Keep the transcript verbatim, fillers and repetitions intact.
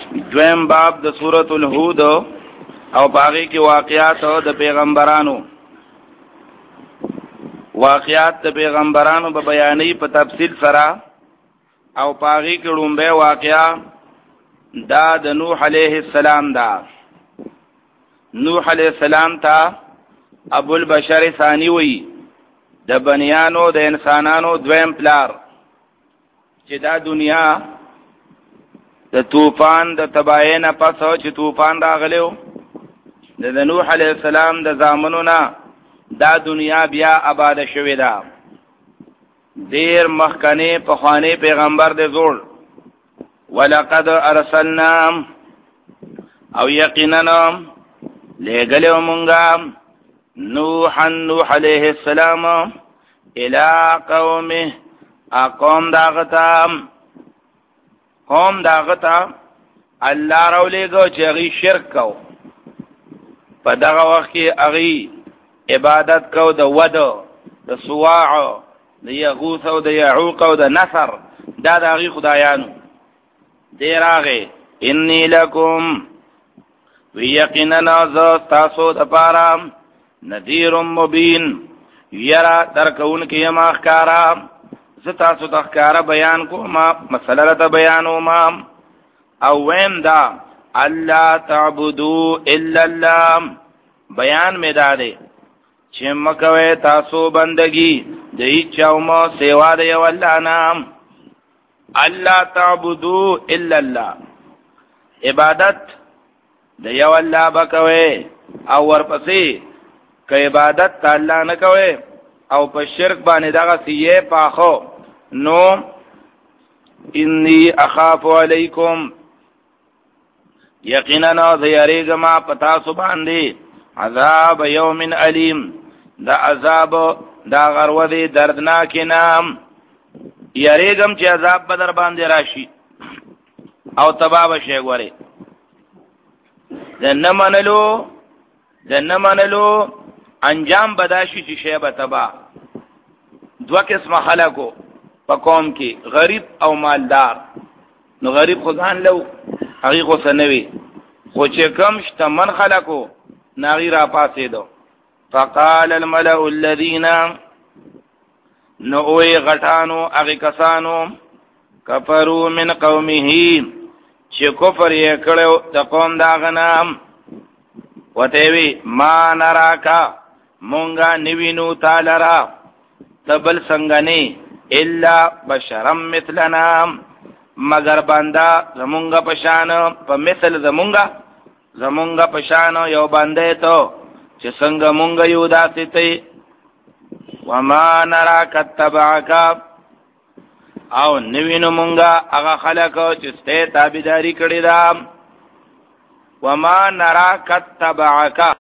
دویم باب د سورۃ الهود او باقی کی واقعات د پیغمبرانو واقعات د پیغمبرانو په بیانې په تفصیل سره او باقی کی لومبه واقعا دا د نوح علیه السلام دا نوح علیه السلام تا ابو البشر ثانی وی د بنیانو د انسانانو دویم پلار چې دا دنیا د طوفان د تباہی نه پس چې طوفان راغلو د نوح علیه السلام د زامنو نه دا دنیا بیا آباد شوې ده. دیر مخکنی پخوانی پیغمبر د زوړ ولقد ارسلنا او یقینا لګلو مونږه نوح نوح علیه السلام الى قومه اقوم داغتا قوم داغتا الله راولېګو چې هغه شرک کو په دغه وخت کې هغه عبادت کو د ود د سواع د یغوث او د یعوق او د نصر دا د هغه خدایانو دی راغې انی لکم ویقینا ذ تاسو د پاره نذیر مبین یرا ترکون کی ما اخکارا زتا سو تخکارا بیان کو ما مسئلہ تا بیانو ما او ویم دا اللہ تعبدو الا اللہ بیان میں دادے چه مکوے تاسو بندگی دی چاوما سیوا دی واللہ نام اللہ تعبدو الا اللہ عبادت دی واللہ بکوے او ورپسی که عبادت تا اللہ نکوے او په شرک باندې دغه سیه پاخو نو انی اخاف علیکم یقینا زیریګما پتا سو باندې عذاب یوم علیم دا عذاب دا غرودی دردناک نام یریګم چې عذاب بدر باندې راشي او تباب شي غوري دنه منلو دنه منلو انجام بداشي چې شی به تبا دوا قسم خلقو په قوم کې غریب او مالدار نو غریب خو ځان لو هغه خو سنوي خو چې کم شتمن خلقو ناغي را پاسې دو فقال الملأ الذين نوې غټانو هغه کسانو کفروا من قومه چې کفر یې کړو د قوم دا غنام وته وی ما نراکا مونگا نوینو تالرا تبل سنگنی الا بشرم مثلنا مگر بندا زمونگا پشان پا مثل زمونگا زمونگا پشان یو بنده تو چه سنگ مونگا یو داسی تی وما نراکا تبعکا او نوینو مونگا اغا خلقو چه ستے تابداری کردی دا وما نراکا تبعکا